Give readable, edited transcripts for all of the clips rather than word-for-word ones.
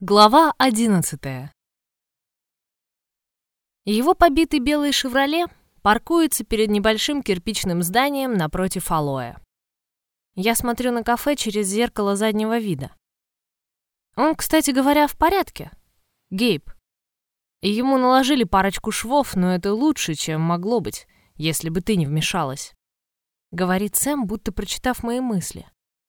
Глава 11. Его побитый белый «Шевроле» паркуется перед небольшим кирпичным зданием напротив алоэ. Я смотрю на кафе через зеркало заднего вида. Он, кстати говоря, в порядке. Гейб. И ему наложили парочку швов, но это лучше, чем могло быть, если бы ты не вмешалась. Говорит Сэм, будто прочитав мои мысли.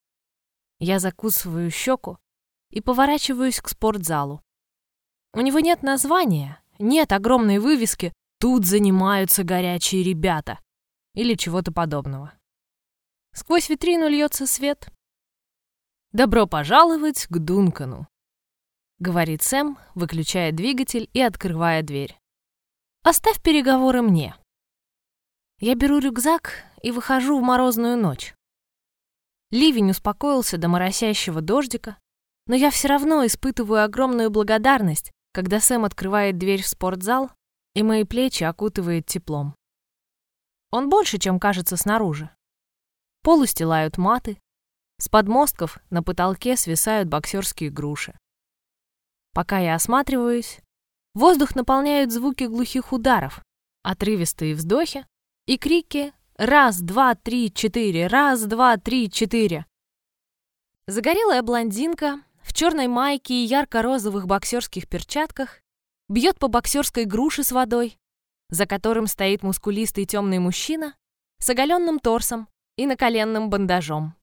Я закусываю щеку и поворачиваюсь к спортзалу. У него нет названия, нет огромной вывески «Тут занимаются горячие ребята» или чего-то подобного. Сквозь витрину льется свет. «Добро пожаловать к Дункану», — говорит Сэм, выключая двигатель и открывая дверь. «Оставь переговоры мне». Я беру рюкзак и выхожу в морозную ночь. Ливень успокоился до моросящего дождика, но я все равно испытываю огромную благодарность, когда Сэм открывает дверь в спортзал, и мои плечи окутывает теплом. Он больше, чем кажется снаружи. Пол устилают маты, с подмостков на потолке свисают боксерские груши. Пока я осматриваюсь, воздух наполняют звуки глухих ударов, отрывистые вздохи и крики «Раз, два, три, четыре! Раз, два, три, четыре!». Загорелая блондинка в черной майке и ярко-розовых боксерских перчатках бьет по боксерской груше с водой, за которым стоит мускулистый темный мужчина с оголенным торсом и наколенным бандажом.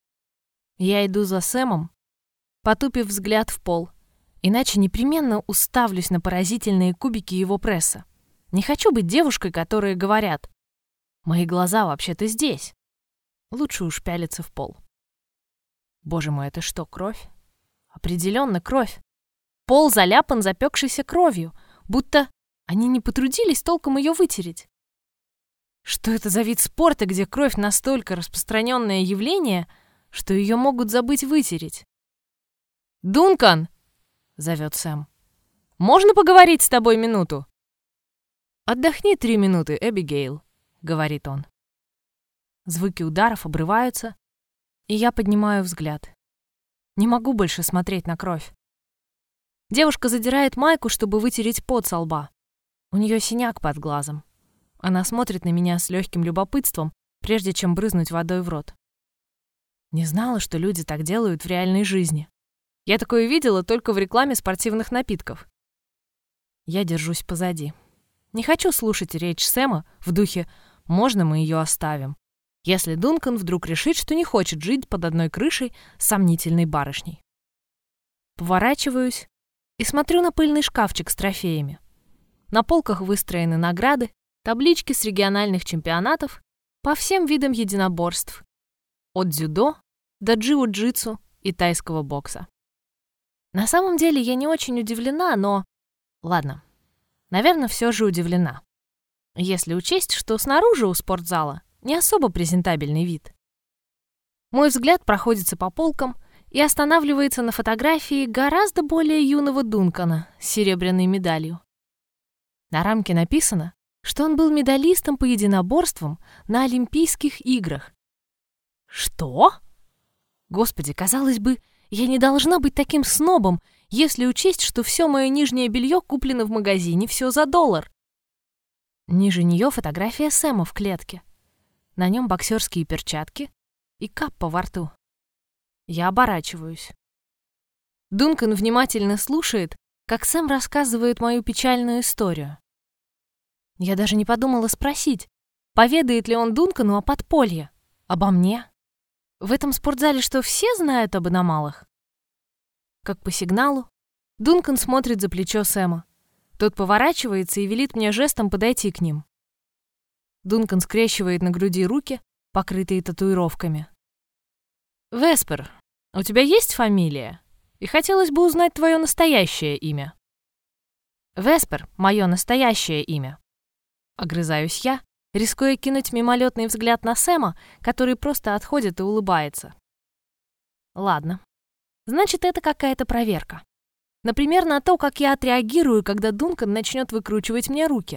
Я иду за Сэмом, потупив взгляд в пол, иначе непременно уставлюсь на поразительные кубики его пресса. Не хочу быть девушкой, которые говорят: «Мои глаза вообще-то здесь». Лучше уж пялиться в пол. Боже мой, это что, кровь? Определенно кровь. Пол заляпан запекшейся кровью, будто они не потрудились толком ее вытереть. Что это за вид спорта, где кровь настолько распространенное явление, что ее могут забыть вытереть? «Дункан!» — зовет Сэм. «Можно поговорить с тобой минуту?» «Отдохни 3 минуты, Эбигейл», — говорит он. Звуки ударов обрываются, и я поднимаю взгляд. Не могу больше смотреть на кровь. Девушка задирает майку, чтобы вытереть пот со лба. У нее синяк под глазом. Она смотрит на меня с легким любопытством, прежде чем брызнуть водой в рот. Не знала, что люди так делают в реальной жизни. Я такое видела только в рекламе спортивных напитков. Я держусь позади. Не хочу слушать речь Сэма в духе «можно мы ее оставим», если Дункан вдруг решит, что не хочет жить под одной крышей с сомнительной барышней. Поворачиваюсь и смотрю на пыльный шкафчик с трофеями. На полках выстроены награды, таблички с региональных чемпионатов по всем видам единоборств, от дзюдо до джиу-джитсу и тайского бокса. На самом деле я не очень удивлена, но... Ладно, наверное, все же удивлена. Если учесть, что снаружи у спортзала не особо презентабельный вид. Мой взгляд проходится по полкам и останавливается на фотографии гораздо более юного Дункана с серебряной медалью. На рамке написано, что он был медалистом по единоборствам на Олимпийских играх. Что? Господи, казалось бы, я не должна быть таким снобом, если учесть, что все мое нижнее белье куплено в магазине все за $1. Ниже нее фотография Сэма в клетке. На нем боксерские перчатки и каппа во рту. Я оборачиваюсь. Дункан внимательно слушает, как Сэм рассказывает мою печальную историю. Я даже не подумала спросить, поведает ли он Дункану о подполье, обо мне. В этом спортзале что, все знают об аномалах? Как по сигналу, Дункан смотрит за плечо Сэма. Тот поворачивается и велит мне жестом подойти к ним. Дункан скрещивает на груди руки, покрытые татуировками. «Веспер, у тебя есть фамилия? И хотелось бы узнать твое настоящее имя». «Веспер — мое настоящее имя». Огрызаюсь я, рискуя кинуть мимолетный взгляд на Сэма, который просто отходит и улыбается. Ладно. Значит, это какая-то проверка. Например, на то, как я отреагирую, когда Дункан начнет выкручивать мне руки.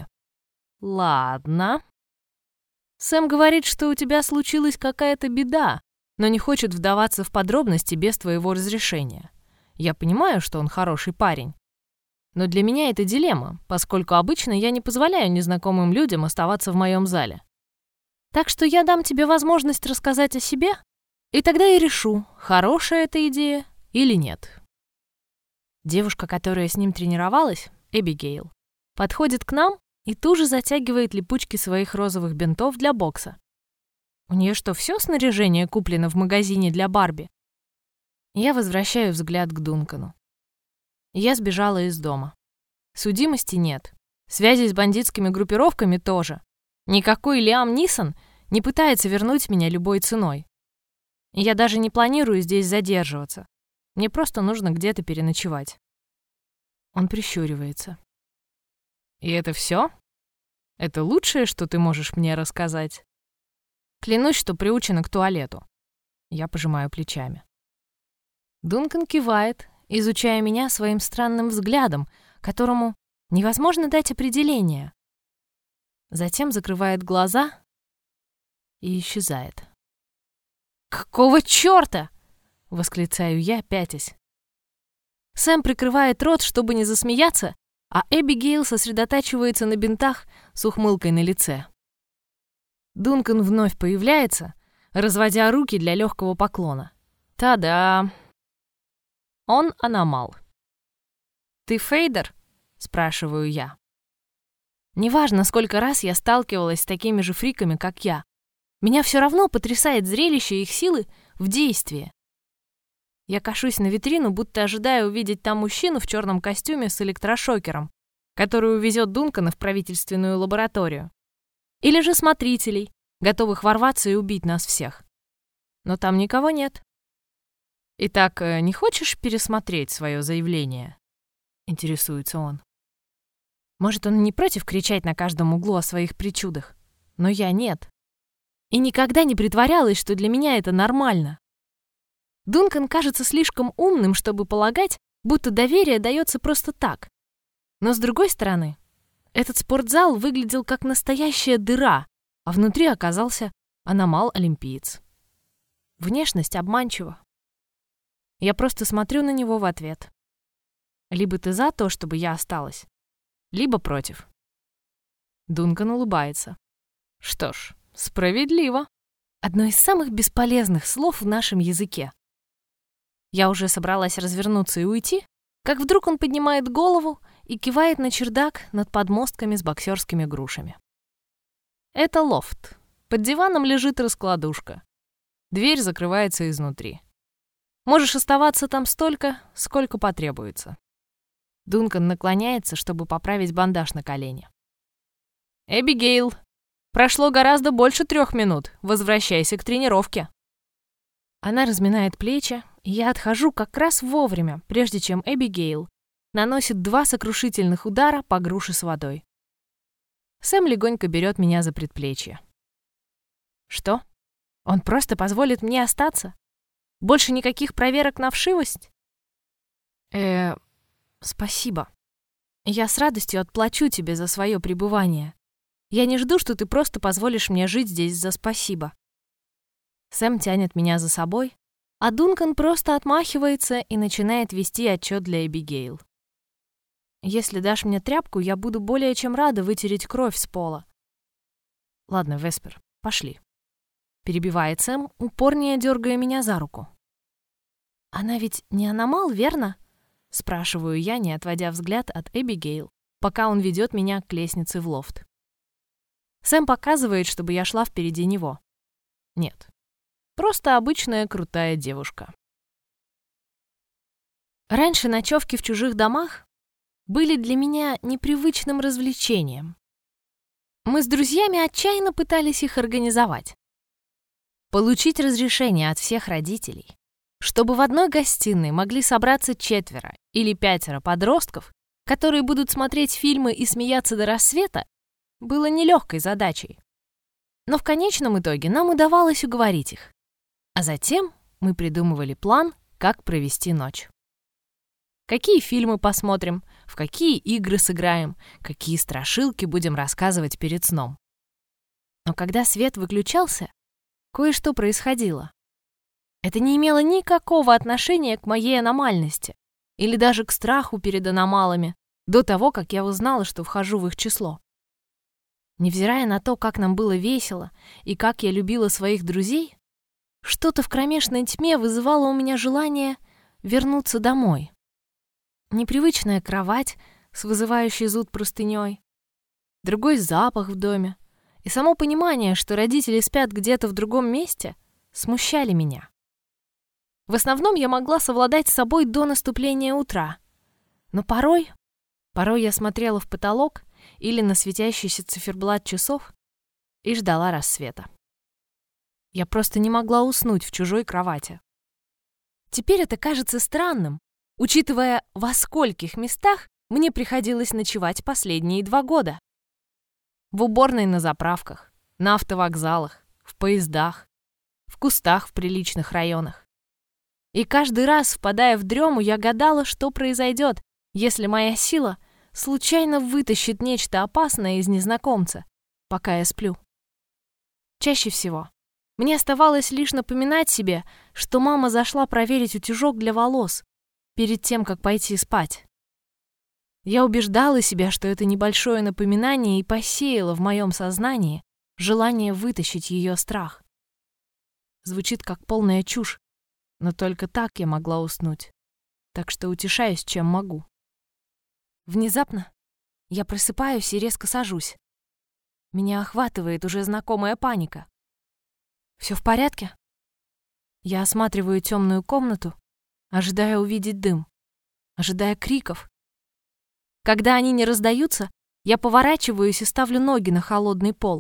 Ладно. Сэм говорит, что у тебя случилась какая-то беда, но не хочет вдаваться в подробности без твоего разрешения. Я понимаю, что он хороший парень. Но для меня это дилемма, поскольку обычно я не позволяю незнакомым людям оставаться в моем зале. Так что я дам тебе возможность рассказать о себе, и тогда я решу, хорошая эта идея или нет. Девушка, которая с ним тренировалась, Эбигейл, подходит к нам и тут же затягивает липучки своих розовых бинтов для бокса. У нее что, все снаряжение куплено в магазине для Барби? Я возвращаю взгляд к Дункану. Я сбежала из дома. Судимости нет. Связи с бандитскими группировками тоже. Никакой Лиам Нисон не пытается вернуть меня любой ценой. Я даже не планирую здесь задерживаться. Мне просто нужно где-то переночевать. Он прищуривается. И это все? Это лучшее, что ты можешь мне рассказать? Клянусь, что приучена к туалету. Я пожимаю плечами. Дункан кивает, изучая меня своим странным взглядом, которому невозможно дать определение. Затем закрывает глаза и исчезает. «Какого чёрта?» — восклицаю я, пятясь. Сэм прикрывает рот, чтобы не засмеяться, а Эбигейл сосредотачивается на бинтах с ухмылкой на лице. Дункан вновь появляется, разводя руки для легкого поклона. Та-да! Он аномал. «Ты Фейдер?» — спрашиваю я. Неважно, сколько раз я сталкивалась с такими же фриками, как я. Меня все равно потрясает зрелище их силы в действии. Я кашусь на витрину, будто ожидая увидеть там мужчину в черном костюме с электрошокером, который увезет Дункана в правительственную лабораторию. Или же смотрителей, готовых ворваться и убить нас всех. Но там никого нет. «Итак, не хочешь пересмотреть свое заявление?» — интересуется он. Может, он не против кричать на каждом углу о своих причудах, но я нет. И никогда не притворялась, что для меня это нормально. Дункан кажется слишком умным, чтобы полагать, будто доверие дается просто так. Но с другой стороны, этот спортзал выглядел как настоящая дыра, а внутри оказался аномал-олимпиец. Внешность обманчива. Я просто смотрю на него в ответ. Либо ты за то, чтобы я осталась, либо против. Дункан улыбается. Что ж, справедливо. Одно из самых бесполезных слов в нашем языке. Я уже собралась развернуться и уйти, как вдруг он поднимает голову и кивает на чердак над подмостками с боксерскими грушами. Это лофт. Под диваном лежит раскладушка. Дверь закрывается изнутри. Можешь оставаться там столько, сколько потребуется. Дункан наклоняется, чтобы поправить бандаж на колене. «Эбигейл, прошло гораздо больше 3 минут. Возвращайся к тренировке». Она разминает плечи, и я отхожу как раз вовремя, прежде чем Эбигейл наносит 2 сокрушительных удара по груше с водой. Сэм легонько берет меня за предплечье. Что? Он просто позволит мне остаться? Больше никаких проверок на вшивость? Спасибо. Я с радостью отплачу тебе за свое пребывание. Я не жду, что ты просто позволишь мне жить здесь за спасибо. Сэм тянет меня за собой, а Дункан просто отмахивается и начинает вести отчет для Эбигейл. Если дашь мне тряпку, я буду более чем рада вытереть кровь с пола. Ладно, Веспер, пошли. Перебивает Сэм, упорнее дергая меня за руку. Она ведь не аномал, верно? Спрашиваю я, не отводя взгляд от Эбигейл, пока он ведет меня к лестнице в лофт. Сэм показывает, чтобы я шла впереди него. Нет, просто обычная крутая девушка. Раньше ночевки в чужих домах были для меня непривычным развлечением. Мы с друзьями отчаянно пытались их организовать. Получить разрешение от всех родителей, чтобы в одной гостиной могли собраться 4 или 5 подростков, которые будут смотреть фильмы и смеяться до рассвета, было нелегкой задачей. Но в конечном итоге нам удавалось уговорить их. А затем мы придумывали план, как провести ночь. Какие фильмы посмотрим, в какие игры сыграем, какие страшилки будем рассказывать перед сном. Но когда свет выключался, кое-что происходило. Это не имело никакого отношения к моей аномальности. или даже к страху перед аномалами, до того, как я узнала, что вхожу в их число. Невзирая на то, как нам было весело и как я любила своих друзей, что-то в кромешной тьме вызывало у меня желание вернуться домой. Непривычная кровать с вызывающей зуд простыней, другой запах в доме и само понимание, что родители спят где-то в другом месте, смущали меня. В основном я могла совладать с собой до наступления утра, но порой я смотрела в потолок или на светящийся циферблат часов и ждала рассвета. Я просто не могла уснуть в чужой кровати. Теперь это кажется странным, учитывая, во скольких местах мне приходилось ночевать последние 2 года. В уборной на заправках, на автовокзалах, в поездах, в кустах в приличных районах. И каждый раз, впадая в дрему, я гадала, что произойдет, если моя сила случайно вытащит нечто опасное из незнакомца, пока я сплю. Чаще всего мне оставалось лишь напоминать себе, что мама зашла проверить утюжок для волос перед тем, как пойти спать. Я убеждала себя, что это небольшое напоминание и посеяло в моем сознании желание вытащить ее страх. Звучит как полная чушь, но только так я могла уснуть, так что утешаюсь, чем могу. Внезапно я просыпаюсь и резко сажусь. Меня охватывает уже знакомая паника. Все в порядке? Я осматриваю темную комнату, ожидая увидеть дым, ожидая криков. Когда они не раздаются, я поворачиваюсь и ставлю ноги на холодный пол.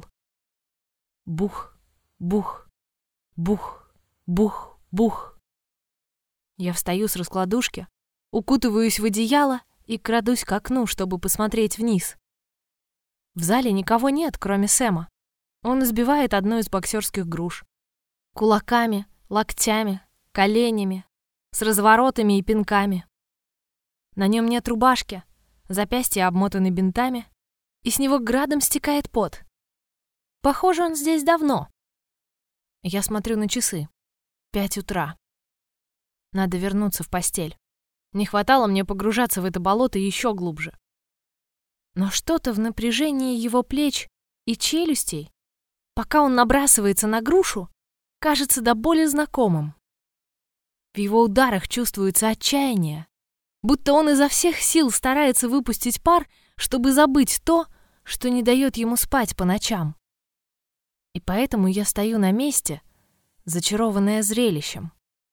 Бух, бух, бух, бух, бух. Я встаю с раскладушки, укутываюсь в одеяло и крадусь к окну, чтобы посмотреть вниз. В зале никого нет, кроме Сэма. Он избивает одну из боксерских груш. Кулаками, локтями, коленями, с разворотами и пинками. На нем нет рубашки, запястья обмотаны бинтами, и с него градом стекает пот. Похоже, он здесь давно. Я смотрю на часы. 5 утра. Надо вернуться в постель. Не хватало мне погружаться в это болото еще глубже. Но что-то в напряжении его плеч и челюстей, пока он набрасывается на грушу, кажется до боли знакомым. В его ударах чувствуется отчаяние, будто он изо всех сил старается выпустить пар, чтобы забыть то, что не дает ему спать по ночам. И поэтому я стою на месте, зачарованная зрелищем.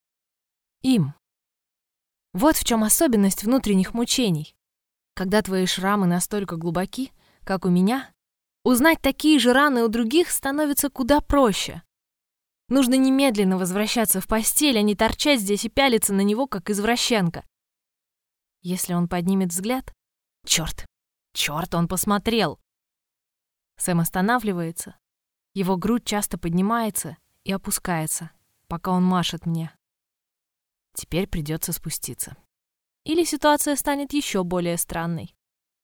Им. Вот в чем особенность внутренних мучений. Когда твои шрамы настолько глубоки, как у меня, узнать такие же раны у других становится куда проще. Нужно немедленно возвращаться в постель, а не торчать здесь и пялиться на него, как извращенка. Если он поднимет взгляд... Черт, он посмотрел! Сэм останавливается. Его грудь часто поднимается и опускается, пока он машет мне. Теперь придется спуститься. Или ситуация станет еще более странной.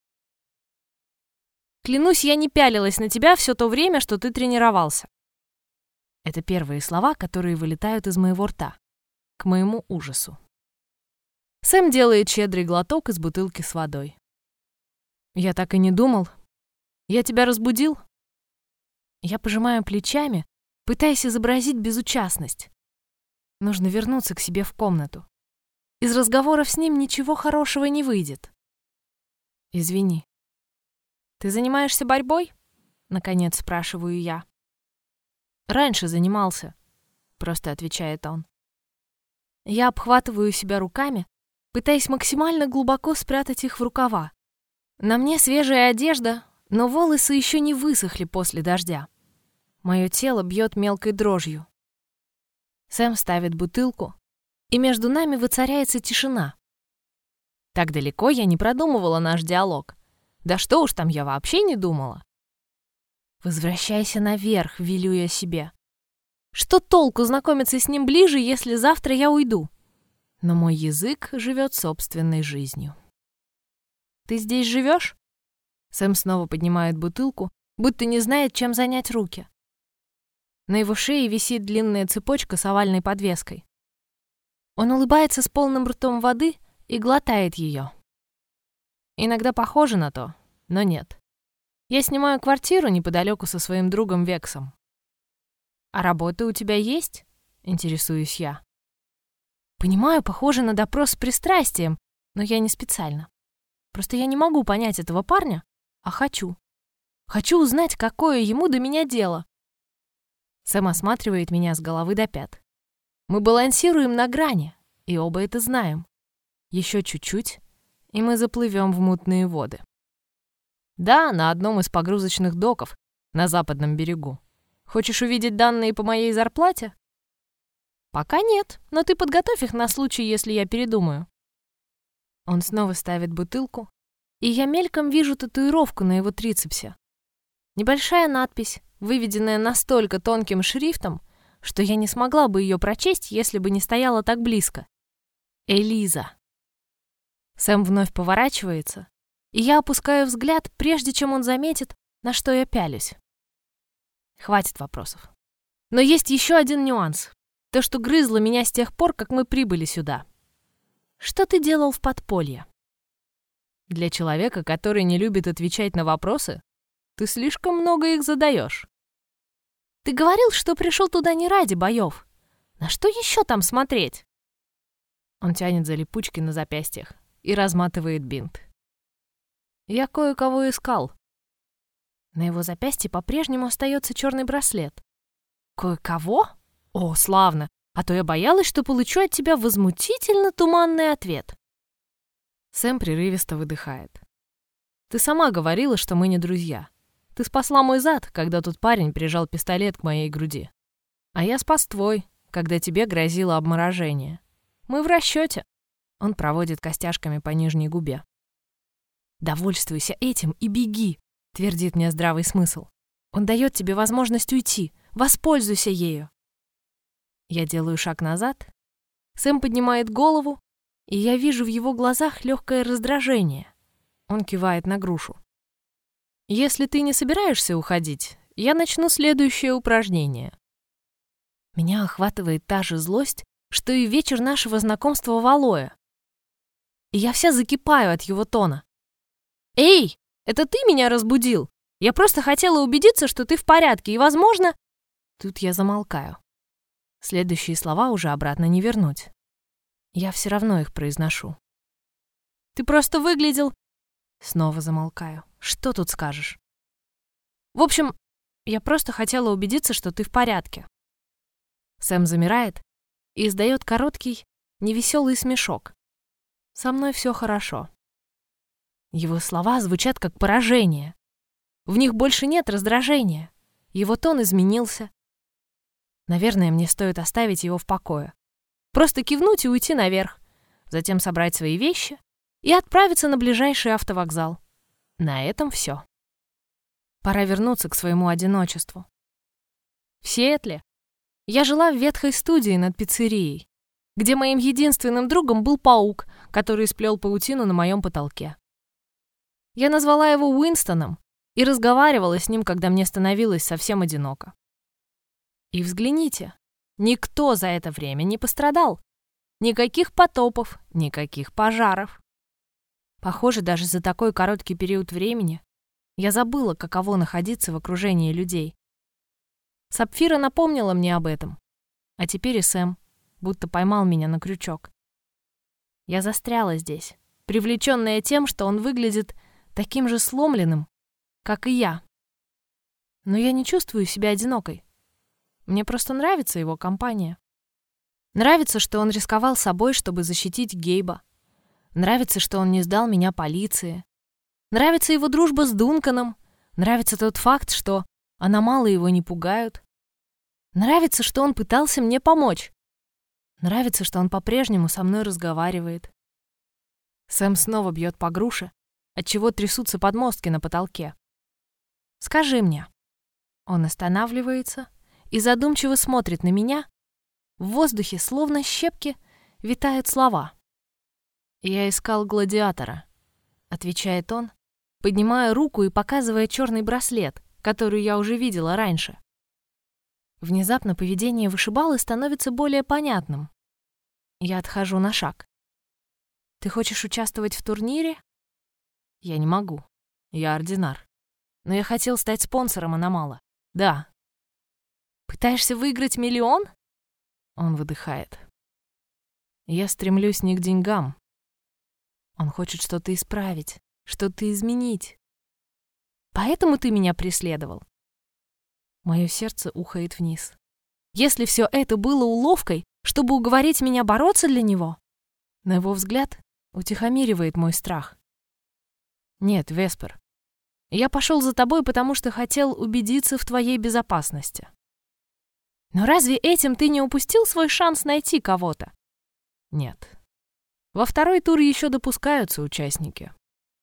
Клянусь, я не пялилась на тебя все то время, что ты тренировался. Это первые слова, которые вылетают из моего рта, к моему ужасу. Сэм делает щедрый глоток из бутылки с водой. Я так и не думал. Я тебя разбудил? Я пожимаю плечами, пытаясь изобразить безучастность. Нужно вернуться к себе в комнату. Из разговоров с ним ничего хорошего не выйдет. Извини. Ты занимаешься борьбой? Наконец спрашиваю я. Раньше занимался, просто отвечает он. Я обхватываю себя руками, пытаясь максимально глубоко спрятать их в рукава. На мне свежая одежда, но волосы еще не высохли после дождя. Мое тело бьет мелкой дрожью. Сэм ставит бутылку, и между нами воцаряется тишина. Так далеко я не продумывала наш диалог. Да что уж там, я вообще не думала. Возвращайся наверх, велю я себе. Что толку знакомиться с ним ближе, если завтра я уйду? Но мой язык живет собственной жизнью. Ты здесь живешь? Сэм снова поднимает бутылку, будто не знает, чем занять руки. На его шее висит длинная цепочка с овальной подвеской. Он улыбается с полным ртом воды и глотает ее. Иногда похоже на то, но нет. Я снимаю квартиру неподалеку со своим другом Вексом. «А работа у тебя есть?» — интересуюсь я. Понимаю, похоже на допрос с пристрастием, но я не специально. Просто я не могу понять этого парня, а хочу. Хочу узнать, какое ему до меня дело. Сэм осматривает меня с головы до пят. Мы балансируем на грани, и оба это знаем. Еще чуть-чуть, и мы заплывем в мутные воды. Да, на одном из погрузочных доков на западном берегу. Хочешь увидеть данные по моей зарплате? Пока нет, но ты подготовь их на случай, если я передумаю. Он снова ставит бутылку, и я мельком вижу татуировку на его трицепсе. Небольшая надпись, выведенная настолько тонким шрифтом, что я не смогла бы ее прочесть, если бы не стояла так близко. Элиза. Сэм вновь поворачивается, и я опускаю взгляд, прежде чем он заметит, на что я пялюсь. Хватит вопросов. Но есть еще один нюанс. То, что грызло меня с тех пор, как мы прибыли сюда. Что ты делал в подполье? Для человека, который не любит отвечать на вопросы, ты слишком много их задаешь. Ты говорил, что пришел туда не ради боев. На что еще там смотреть? Он тянет за липучки на запястьях и разматывает бинт. Я кое-кого искал. На его запястье по-прежнему остается черный браслет. Кое-кого? О, славно! А то я боялась, что получу от тебя возмутительно туманный ответ. Сэм прерывисто выдыхает. Ты сама говорила, что мы не друзья. Ты спасла мой зад, когда тот парень прижал пистолет к моей груди. А я спас твой, когда тебе грозило обморожение. Мы в расчете. Он проводит костяшками по нижней губе. «Довольствуйся этим и беги», — твердит мне здравый смысл. «Он дает тебе возможность уйти. Воспользуйся ею». Я делаю шаг назад. Сэм поднимает голову, и я вижу в его глазах легкое раздражение. Он кивает на грушу. «Если ты не собираешься уходить, я начну следующее упражнение». Меня охватывает та же злость, что и вечер нашего знакомства в Алоэ. И я вся закипаю от его тона. «Эй, это ты меня разбудил? Я просто хотела убедиться, что ты в порядке, и, возможно...» Тут я замолкаю. Следующие слова уже обратно не вернуть. Я все равно их произношу. «Ты просто выглядел...» Снова замолкаю. «Что тут скажешь?» «В общем, я просто хотела убедиться, что ты в порядке». Сэм замирает и издает короткий, невеселый смешок. «Со мной все хорошо». Его слова звучат как поражение. В них больше нет раздражения. Его тон изменился. Наверное, мне стоит оставить его в покое. Просто кивнуть и уйти наверх, затем собрать свои вещи и отправиться на ближайший автовокзал. На этом все. Пора вернуться к своему одиночеству. В Сиэтле я жила в ветхой студии над пиццерией, где моим единственным другом был паук, который сплел паутину на моем потолке. Я назвала его Уинстоном и разговаривала с ним, когда мне становилось совсем одиноко. И взгляните, никто за это время не пострадал. Никаких потопов, никаких пожаров. Похоже, даже за такой короткий период времени я забыла, каково находиться в окружении людей. Сапфира напомнила мне об этом, а теперь и Сэм будто поймал меня на крючок. Я застряла здесь, привлеченная тем, что он выглядит таким же сломленным, как и я. Но я не чувствую себя одинокой. Мне просто нравится его компания. Нравится, что он рисковал собой, чтобы защитить Гейба. Нравится, что он не сдал меня полиции. Нравится его дружба с Дунканом. Нравится тот факт, что аномалы его не пугают. Нравится, что он пытался мне помочь. Нравится, что он по-прежнему со мной разговаривает. Сэм снова бьет по груше, отчего трясутся подмостки на потолке. «Скажи мне». Он останавливается и задумчиво смотрит на меня. В воздухе, словно щепки, витают слова. «Я искал гладиатора», — отвечает он, поднимая руку и показывая черный браслет, который я уже видела раньше. Внезапно поведение вышибалы становится более понятным. Я отхожу на шаг. Ты хочешь участвовать в турнире? Я не могу. Я ординар. Но я хотел стать спонсором Аномала. Да. Пытаешься выиграть миллион? Он выдыхает. Я стремлюсь не к деньгам. Он хочет что-то исправить, что-то изменить. Поэтому ты меня преследовал? Мое сердце ухает вниз. Если все это было уловкой, чтобы уговорить меня бороться для него, на его взгляд утихомиривает мой страх. Нет, Веспер, я пошел за тобой, потому что хотел убедиться в твоей безопасности. Но разве этим ты не упустил свой шанс найти кого-то? Нет. Во второй тур еще допускаются участники.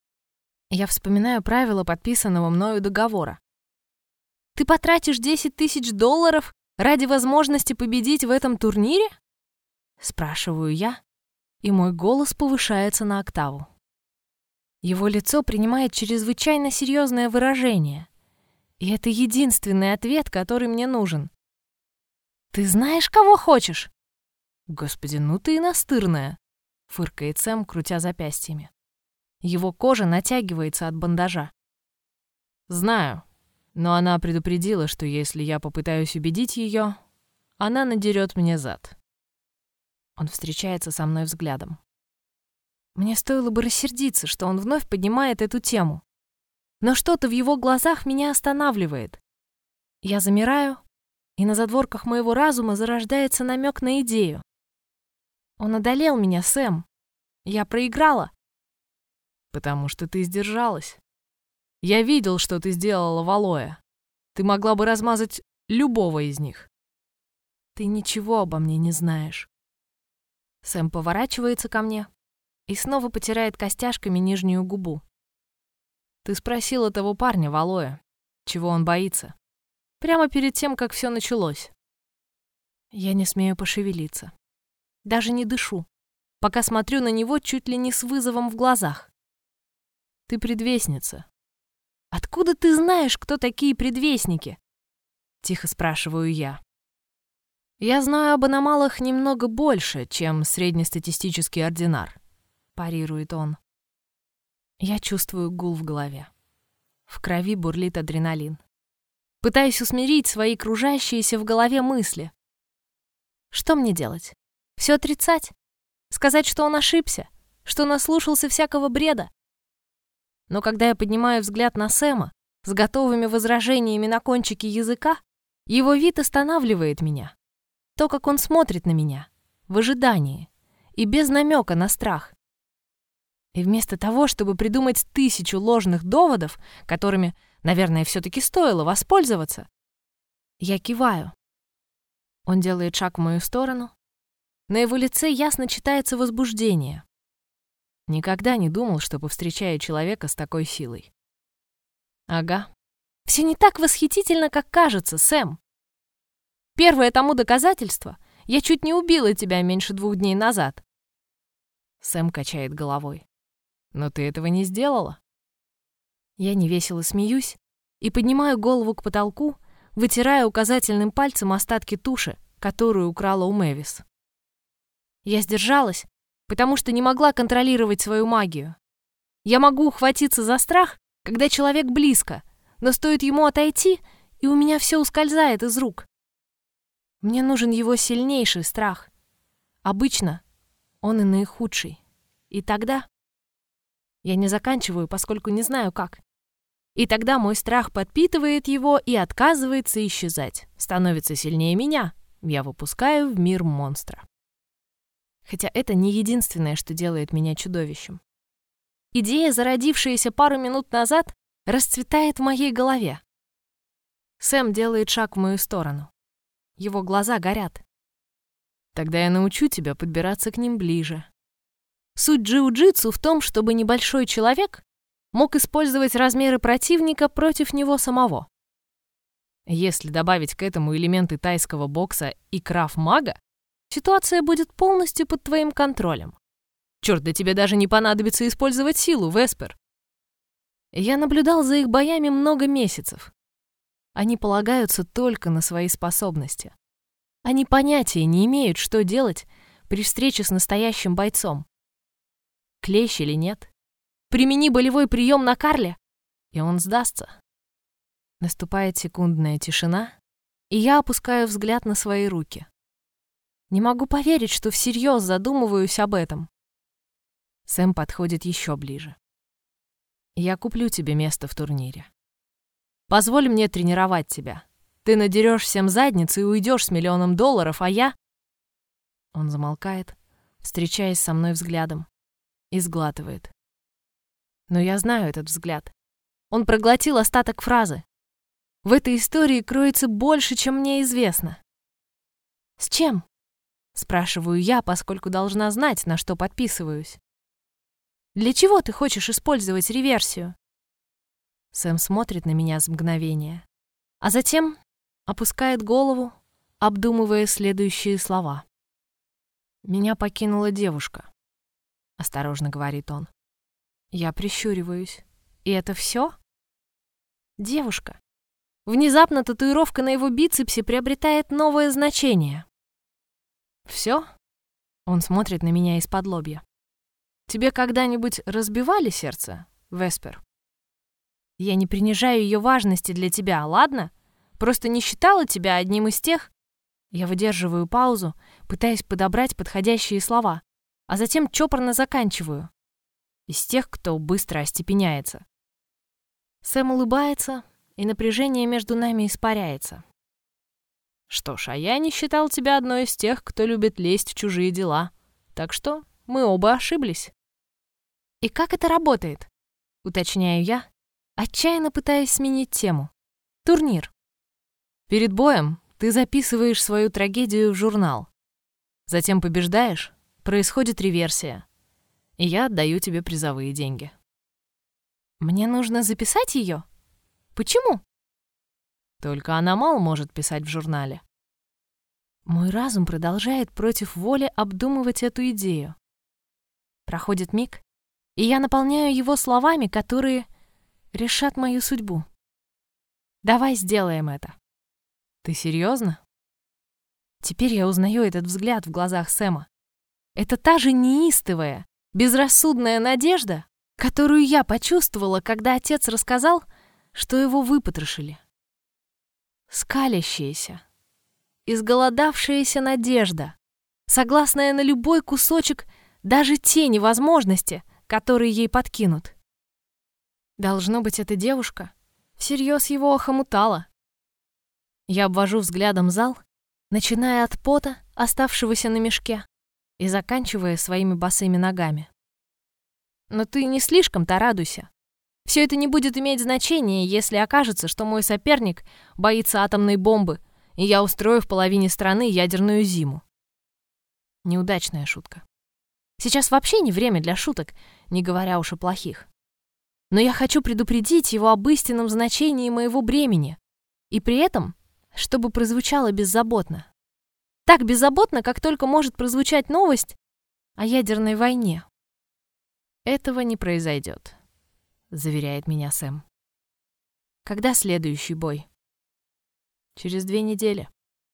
Я вспоминаю правила подписанного мною договора. Ты потратишь $10 000 ради возможности победить в этом турнире? Спрашиваю я, и мой голос повышается на октаву. Его лицо принимает чрезвычайно серьезное выражение. И это единственный ответ, который мне нужен. «Ты знаешь, кого хочешь?» «Господи, ну ты и настырная!» — фыркает Сэм, крутя запястьями. Его кожа натягивается от бандажа. «Знаю, но она предупредила, что если я попытаюсь убедить ее, она надерет мне зад». Он встречается со мной взглядом. Мне стоило бы рассердиться, что он вновь поднимает эту тему. Но что-то в его глазах меня останавливает. Я замираю, и на задворках моего разума зарождается намек на идею. Он одолел меня, Сэм. Я проиграла. Потому что ты сдержалась. Я видел, что ты сделала в Алоэ. Ты могла бы размазать любого из них. Ты ничего обо мне не знаешь. Сэм поворачивается ко мне и снова потирает костяшками нижнюю губу. Ты спросила того парня в Алоэ, чего он боится. Прямо перед тем, как все началось. Я не смею пошевелиться. Даже не дышу, пока смотрю на него чуть ли не с вызовом в глазах. Ты предвестница. Откуда ты знаешь, кто такие предвестники? Тихо спрашиваю я. Я знаю об аномалах немного больше, чем среднестатистический ординар, парирует он. Я чувствую гул в голове. В крови бурлит адреналин. Пытаюсь усмирить свои кружащиеся в голове мысли. Что мне делать? Все отрицать? Сказать, что он ошибся? Что наслушался всякого бреда? Но когда я поднимаю взгляд на Сэма с готовыми возражениями на кончике языка, его вид останавливает меня. То, как он смотрит на меня, в ожидании и без намека на страх. И вместо того, чтобы придумать 1000 ложных доводов, которыми, наверное, все-таки стоило воспользоваться, я киваю. Он делает шаг в мою сторону. На его лице ясно читается возбуждение. Никогда не думал, что повстречаю человека с такой силой. Ага. Все не так восхитительно, как кажется, Сэм. Первое тому доказательство — я чуть не убила тебя меньше 2 дней назад. Сэм качает головой. Но ты этого не сделала. Я невесело смеюсь и поднимаю голову к потолку, вытирая указательным пальцем остатки туши, которую украла у Мэвис. Я сдержалась, потому что не могла контролировать свою магию. Я могу ухватиться за страх, когда человек близко, но стоит ему отойти, и у меня все ускользает из рук. Мне нужен его сильнейший страх. Обычно он и наихудший. И тогда... Я не заканчиваю, поскольку не знаю как. И тогда мой страх подпитывает его и отказывается исчезать. Становится сильнее меня. Я выпускаю в мир монстра. Хотя это не единственное, что делает меня чудовищем. Идея, зародившаяся пару минут назад, расцветает в моей голове. Сэм делает шаг в мою сторону. Его глаза горят. Тогда я научу тебя подбираться к ним ближе. Суть джиу-джитсу в том, чтобы небольшой человек мог использовать размеры противника против него самого. Если добавить к этому элементы тайского бокса и крав-мага, ситуация будет полностью под твоим контролем. Черт, да тебе даже не понадобится использовать силу, Веспер. Я наблюдал за их боями много месяцев. Они полагаются только на свои способности. Они понятия не имеют, что делать при встрече с настоящим бойцом. Клещ или нет? Примени болевой прием на Карле, и он сдастся. Наступает секундная тишина, и я опускаю взгляд на свои руки. Не могу поверить, что всерьез задумываюсь об этом. Сэм подходит еще ближе. Я куплю тебе место в турнире. Позволь мне тренировать тебя. Ты надерешь всем задницы и уйдешь с $1 000 000, а я... Он замолкает, встречаясь со мной взглядом, и сглатывает. Но я знаю этот взгляд. Он проглотил остаток фразы. В этой истории кроется больше, чем мне известно. «С чем?» — спрашиваю я, поскольку должна знать, на что подписываюсь. «Для чего ты хочешь использовать реверсию?» Сэм смотрит на меня с мгновения, а затем опускает голову, обдумывая следующие слова. «Меня покинула девушка», — осторожно говорит он. Я прищуриваюсь. «И это все?» «Девушка». Внезапно татуировка на его бицепсе приобретает новое значение. «Все?» Он смотрит на меня из-под лобья. «Тебе когда-нибудь разбивали сердце, Веспер?» «Я не принижаю ее важности для тебя, ладно? Просто не считала тебя одним из тех...» Я выдерживаю паузу, пытаясь подобрать подходящие слова, а затем чопорно заканчиваю. Из тех, кто быстро остепеняется. Сэм улыбается, и напряжение между нами испаряется. «Что ж, а я не считал тебя одной из тех, кто любит лезть в чужие дела. Так что мы оба ошиблись». «И как это работает?» — уточняю я, отчаянно пытаясь сменить тему. «Турнир». «Перед боем ты записываешь свою трагедию в журнал. Затем побеждаешь, происходит реверсия, и я отдаю тебе призовые деньги». «Мне нужно записать ее? Почему?» Только Аномал может писать в журнале. Мой разум продолжает против воли обдумывать эту идею. Проходит миг, и я наполняю его словами, которые решат мою судьбу. «Давай сделаем это». «Ты серьезно?» Теперь я узнаю этот взгляд в глазах Сэма. Это та же неистовая, безрассудная надежда, которую я почувствовала, когда отец рассказал, что его выпотрошили. Скалящаяся, изголодавшаяся надежда, согласная на любой кусочек даже тени возможности, которые ей подкинут. Должно быть, эта девушка всерьез его охомутала. Я обвожу взглядом зал, начиная от пота, оставшегося на мешке, и заканчивая своими босыми ногами. Но ты не слишком-то радуйся. Все это не будет иметь значения, если окажется, что мой соперник боится атомной бомбы, и я устрою в половине страны ядерную зиму. Неудачная шутка. Сейчас вообще не время для шуток, не говоря уж о плохих. Но я хочу предупредить его об истинном значении моего бремени, и при этом, чтобы прозвучало беззаботно. Так беззаботно, как только может прозвучать новость о ядерной войне. Этого не произойдет, заверяет меня Сэм. Когда следующий бой? Через 2 недели.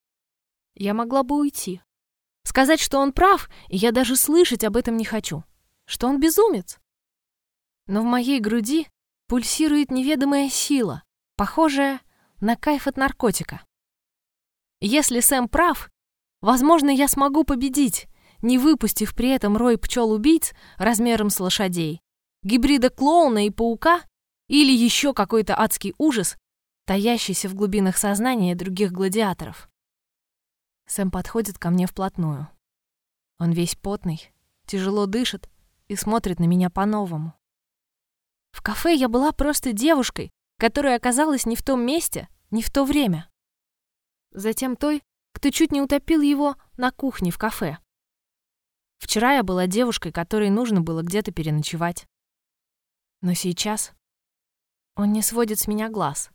Я могла бы уйти. Сказать, что он прав, и я даже слышать об этом не хочу. Что он безумец. Но в моей груди пульсирует неведомая сила, похожая на кайф от наркотика. Если Сэм прав, возможно, я смогу победить, не выпустив при этом рой пчел-убийц размером с лошадей, гибрида клоуна и паука или еще какой-то адский ужас, таящийся в глубинах сознания других гладиаторов. Сэм подходит ко мне вплотную. Он весь потный, тяжело дышит и смотрит на меня по-новому. В кафе я была просто девушкой, которая оказалась не в том месте, не в то время. Затем той, кто чуть не утопил его на кухне в кафе. Вчера я была девушкой, которой нужно было где-то переночевать. Но сейчас он не сводит с меня глаз.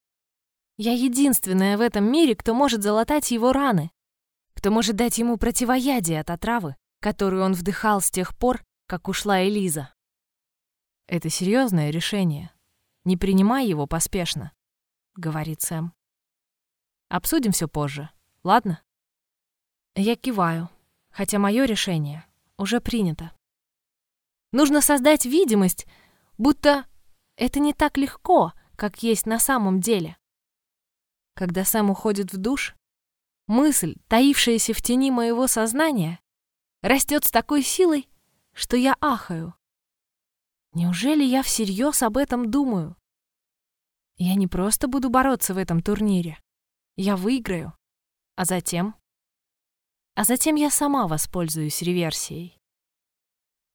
Я единственная в этом мире, кто может залатать его раны, кто может дать ему противоядие от отравы, которую он вдыхал с тех пор, как ушла Элиза. «Это серьезное решение. Не принимай его поспешно», — говорит Сэм. «Обсудим все позже, ладно?» Я киваю, хотя мое решение уже принято. Нужно создать видимость, будто это не так легко, как есть на самом деле. Когда Сэм уходит в душ, мысль, таившаяся в тени моего сознания, растет с такой силой, что я ахаю. Неужели я всерьез об этом думаю? Я не просто буду бороться в этом турнире. Я выиграю. А затем я сама воспользуюсь реверсией.